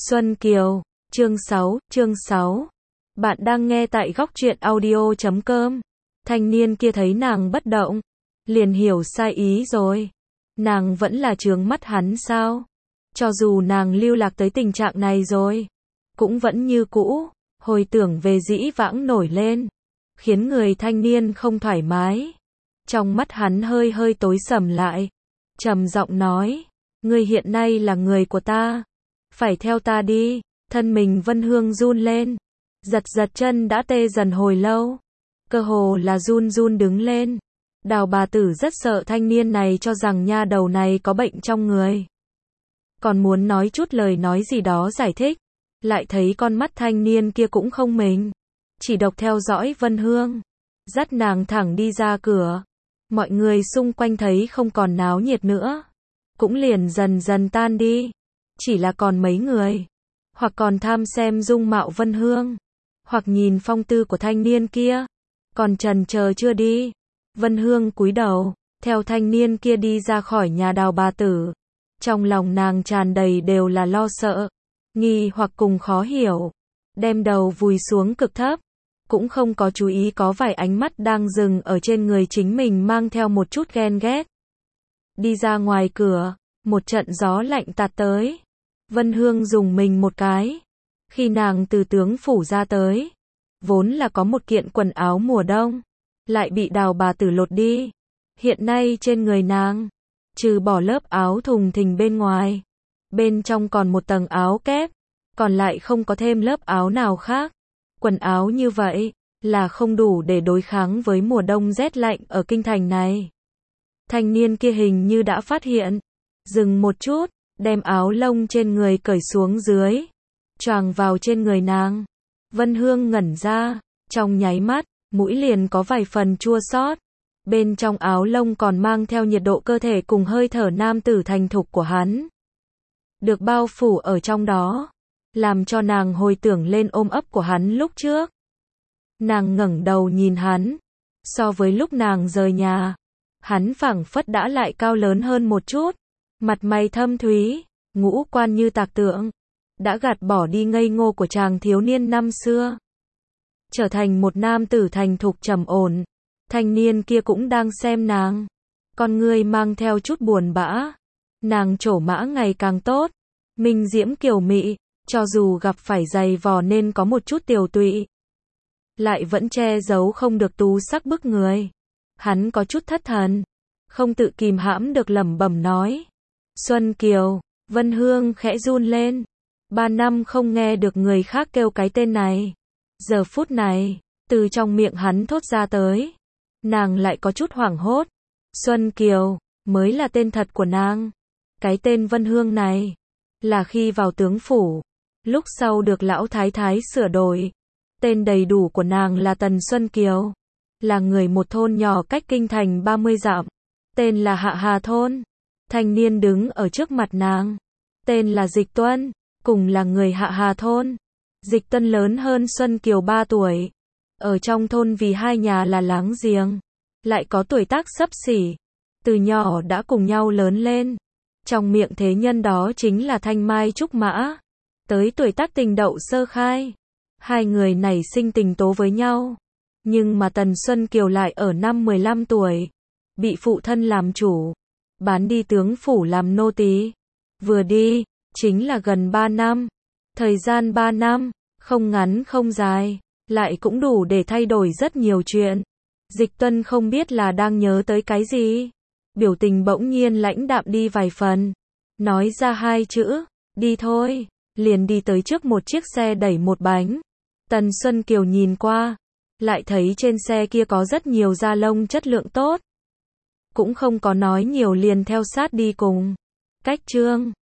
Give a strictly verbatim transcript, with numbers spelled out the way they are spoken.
Xuân Kiều, chương sáu, chương sáu. Bạn đang nghe tại góc truyện audio chấm com. Thanh niên kia thấy nàng bất động, liền hiểu sai ý rồi. Nàng vẫn là chướng mắt hắn sao? Cho dù nàng lưu lạc tới tình trạng này rồi, cũng vẫn như cũ, hồi tưởng về dĩ vãng nổi lên, khiến người thanh niên không thoải mái. Trong mắt hắn hơi hơi tối sầm lại, trầm giọng nói, ngươi hiện nay là người của ta, phải theo ta đi. Thân mình Vân Hương run lên, giật giật chân đã tê dần hồi lâu, cơ hồ là run run đứng lên. Đào bà tử rất sợ thanh niên này cho rằng nha đầu này có bệnh trong người, còn muốn nói chút lời nói gì đó giải thích, lại thấy con mắt thanh niên kia cũng không mình, chỉ độc theo dõi Vân Hương, dắt nàng thẳng đi ra cửa. Mọi người xung quanh thấy không còn náo nhiệt nữa, cũng liền dần dần tan đi, chỉ là còn mấy người, hoặc còn tham xem dung mạo Vân Hương, hoặc nhìn phong tư của thanh niên kia, còn chần chờ chưa đi. Vân Hương cúi đầu, theo thanh niên kia đi ra khỏi nhà Đào bà tử. Trong lòng nàng tràn đầy đều là lo sợ, nghi hoặc cùng khó hiểu, đem đầu vùi xuống cực thấp, cũng không có chú ý có vài ánh mắt đang dừng ở trên người chính mình mang theo một chút ghen ghét. Đi ra ngoài cửa, một trận gió lạnh tạt tới. Vân Hương dùng mình một cái. Khi nàng từ tướng phủ ra tới, vốn là có một kiện quần áo mùa đông, lại bị Đào bà tử lột đi. Hiện nay trên người nàng, trừ bỏ lớp áo thùng thình bên ngoài, bên trong còn một tầng áo kép, còn lại không có thêm lớp áo nào khác. Quần áo như vậy, là không đủ để đối kháng với mùa đông rét lạnh ở kinh thành này. Thanh niên kia hình như đã phát hiện, dừng một chút, đem áo lông trên người cởi xuống dưới, choàng vào trên người nàng. Vân Hương ngẩn ra, trong nháy mắt, mũi liền có vài phần chua xót. Bên trong áo lông còn mang theo nhiệt độ cơ thể cùng hơi thở nam tử thành thục của hắn, được bao phủ ở trong đó, làm cho nàng hồi tưởng lên ôm ấp của hắn lúc trước. Nàng ngẩng đầu nhìn hắn, so với lúc nàng rời nhà, hắn phảng phất đã lại cao lớn hơn một chút, mặt mày thâm thúy, ngũ quan như tạc tượng, đã gạt bỏ đi ngây ngô của chàng thiếu niên năm xưa, trở thành một nam tử thành thục trầm ổn. Thanh niên kia cũng đang xem nàng, con ngươi mang theo chút buồn bã. Nàng trổ mã ngày càng tốt, minh diễm kiều mị, cho dù gặp phải giày vò nên có một chút tiều tụy, lại vẫn che giấu không được tú sắc bức người. Hắn có chút thất thần, không tự kìm hãm được lẩm bẩm nói, Xuân Kiều. Vân Hương khẽ run lên, ba năm không nghe được người khác kêu cái tên này, giờ phút này, từ trong miệng hắn thốt ra tới, nàng lại có chút hoảng hốt. Xuân Kiều, mới là tên thật của nàng. Cái tên Vân Hương này, là khi vào tướng phủ, lúc sau được lão thái thái sửa đổi. Tên đầy đủ của nàng là Tần Xuân Kiều, là người một thôn nhỏ cách kinh thành ba mươi dặm, tên là Hạ Hà thôn. Thanh niên đứng ở trước mặt nàng, tên là Dịch Tuân, cùng là người Hạ Hà thôn. Dịch Tuân lớn hơn Xuân Kiều ba tuổi, ở trong thôn vì hai nhà là láng giềng, lại có tuổi tác xấp xỉ, từ nhỏ đã cùng nhau lớn lên. Trong miệng thế nhân đó chính là thanh mai trúc mã, tới tuổi tác tình đậu sơ khai, hai người nảy sinh tình tố với nhau. Nhưng mà Tần Xuân Kiều lại ở năm mười lăm tuổi, bị phụ thân làm chủ, bán đi tướng phủ làm nô tỳ. Vừa đi, chính là gần ba năm. Thời gian ba năm, không ngắn không dài, lại cũng đủ để thay đổi rất nhiều chuyện. Dịch Tuân không biết là đang nhớ tới cái gì, biểu tình bỗng nhiên lãnh đạm đi vài phần, nói ra hai chữ, đi thôi, liền đi tới trước một chiếc xe đẩy một bánh. Tần Xuân Kiều nhìn qua, lại thấy trên xe kia có rất nhiều da lông chất lượng tốt, cũng không có nói nhiều liền theo sát đi cùng. Cách chương